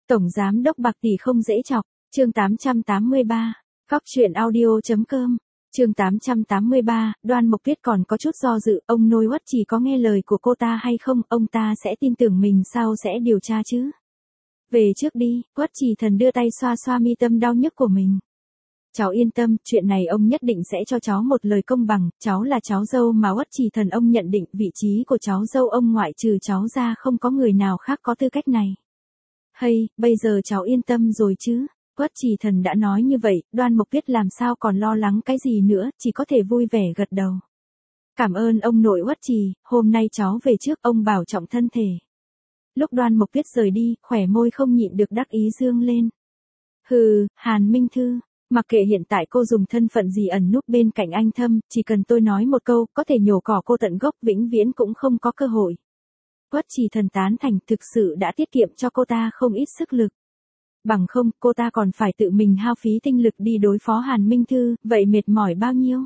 Tổng giám đốc bạc tỷ không dễ chọc, chương 883, Góc truyện audio.com, chương 883, Đoan Mộc Tuyết còn có chút do dự, ông Nôi Uất Trì có nghe lời của cô ta hay không, ông ta sẽ tin tưởng mình sao sẽ điều tra chứ. Về trước đi, Uất Trì Thần đưa tay xoa xoa mi tâm đau nhức của mình. Cháu yên tâm, chuyện này ông nhất định sẽ cho cháu một lời công bằng, cháu là cháu dâu mà Uất Trì Thần ông nhận định vị trí của cháu dâu ông ngoại trừ cháu ra không có người nào khác có tư cách này. Hay, bây giờ cháu yên tâm rồi chứ, Uất Trì Thần đã nói như vậy, Đoan Mộc Tuyết làm sao còn lo lắng cái gì nữa, chỉ có thể vui vẻ gật đầu. Cảm ơn ông nội Uất Trì, hôm nay cháu về trước, ông bảo trọng thân thể. Lúc Đoan Mộc Tuyết rời đi, khỏe môi không nhịn được đắc ý dương lên. Hừ, Hàn Minh Thư, mặc kệ hiện tại cô dùng thân phận gì ẩn núp bên cạnh anh Thâm, chỉ cần tôi nói một câu, có thể nhổ cỏ cô tận gốc, vĩnh viễn cũng không có cơ hội. Uất Trì Thần tán thành, thực sự đã tiết kiệm cho cô ta không ít sức lực. Bằng không, cô ta còn phải tự mình hao phí tinh lực đi đối phó Hàn Minh Thư, vậy mệt mỏi bao nhiêu.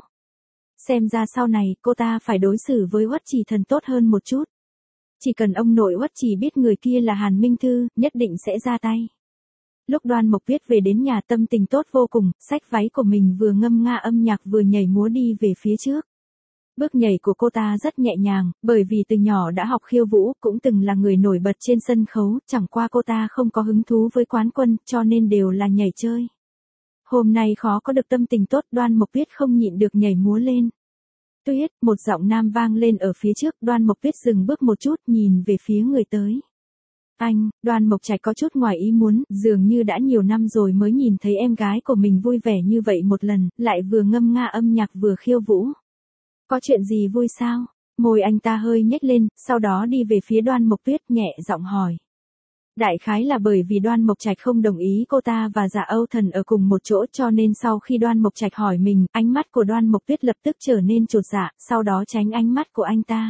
Xem ra sau này, cô ta phải đối xử với Uất Trì Thần tốt hơn một chút. Chỉ cần ông nội Uất Trì biết người kia là Hàn Minh Thư, nhất định sẽ ra tay. Lúc Đoan Mộc Tuyết về đến nhà tâm tình tốt vô cùng, xách váy của mình vừa ngâm nga âm nhạc vừa nhảy múa đi về phía trước. Bước nhảy của cô ta rất nhẹ nhàng, bởi vì từ nhỏ đã học khiêu vũ, cũng từng là người nổi bật trên sân khấu, chẳng qua cô ta không có hứng thú với quán quân, cho nên đều là nhảy chơi. Hôm nay khó có được tâm tình tốt, Đoan Mộc Tuyết không nhịn được nhảy múa lên. Tuyết, một giọng nam vang lên ở phía trước, Đoan Mộc Tuyết dừng bước một chút, nhìn về phía người tới. Anh, Đoan Mộc Trạch có chút ngoài ý muốn, dường như đã nhiều năm rồi mới nhìn thấy em gái của mình vui vẻ như vậy một lần, lại vừa ngâm nga âm nhạc vừa khiêu vũ. Có chuyện gì vui sao? Môi anh ta hơi nhếch lên, sau đó đi về phía Đoan Mộc Tuyết nhẹ giọng hỏi. Đại khái là bởi vì Đoan Mộc Trạch không đồng ý cô ta và Dạ Âu Thần ở cùng một chỗ, cho nên sau khi Đoan Mộc Trạch hỏi mình, ánh mắt của Đoan Mộc Tuyết lập tức trở nên chột dạ, sau đó tránh ánh mắt của anh ta.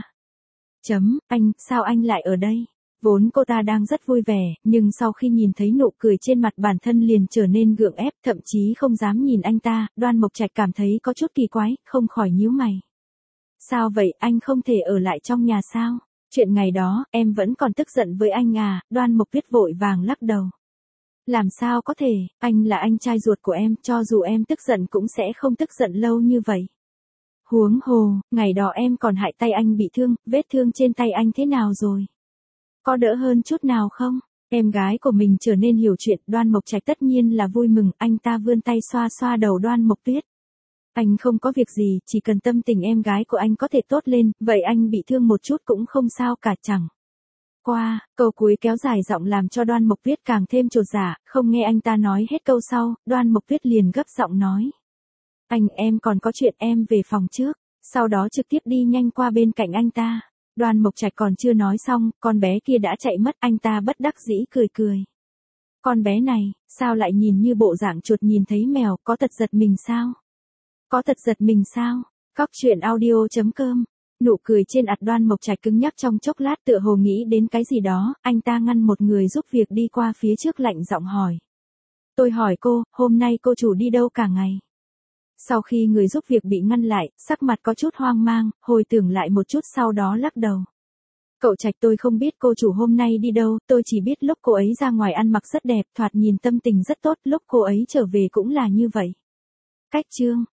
Anh, sao anh lại ở đây? Vốn cô ta đang rất vui vẻ, nhưng sau khi nhìn thấy nụ cười trên mặt bản thân liền trở nên gượng ép, thậm chí không dám nhìn anh ta, Đoan Mộc Trạch cảm thấy có chút kỳ quái, không khỏi nhíu mày. Sao vậy, anh không thể ở lại trong nhà sao? Chuyện ngày đó, em vẫn còn tức giận với anh à, Đoan Mộc Tuyết vội vàng lắc đầu. Làm sao có thể, anh là anh trai ruột của em, cho dù em tức giận cũng sẽ không tức giận lâu như vậy. Huống hồ, ngày đó em còn hại tay anh bị thương, vết thương trên tay anh thế nào rồi? Có đỡ hơn chút nào không? Em gái của mình trở nên hiểu chuyện, Đoan Mộc Trạch tất nhiên là vui mừng, anh ta vươn tay xoa xoa đầu Đoan Mộc Tuyết. Anh không có việc gì, chỉ cần tâm tình em gái của anh có thể tốt lên, vậy anh bị thương một chút cũng không sao cả chẳng. Câu cuối kéo dài giọng làm cho Đoan Mộc Tuyết càng thêm chột dạ, không nghe anh ta nói hết câu sau, Đoan Mộc Tuyết liền gấp giọng nói. Em còn có chuyện, em về phòng trước, sau đó trực tiếp đi nhanh qua bên cạnh anh ta. Đoan Mộc Trạch còn chưa nói xong, con bé kia đã chạy mất, anh ta bất đắc dĩ cười cười. Con bé này, sao lại nhìn như bộ dạng chuột nhìn thấy mèo, có tật giật mình sao? Có tật giật mình sao? Góc truyện audio.com. Nụ cười trên mặt Đoan Mộc Trạch cứng nhắc trong chốc lát, tựa hồ nghĩ đến cái gì đó, anh ta ngăn một người giúp việc đi qua phía trước lạnh giọng hỏi. Tôi hỏi cô, hôm nay cô chủ đi đâu cả ngày? Sau khi người giúp việc bị ngăn lại, sắc mặt có chút hoang mang, hồi tưởng lại một chút sau đó lắc đầu. Cậu Trạch, tôi không biết cô chủ hôm nay đi đâu, tôi chỉ biết lúc cô ấy ra ngoài ăn mặc rất đẹp, thoạt nhìn tâm tình rất tốt, lúc cô ấy trở về cũng là như vậy. Cách chương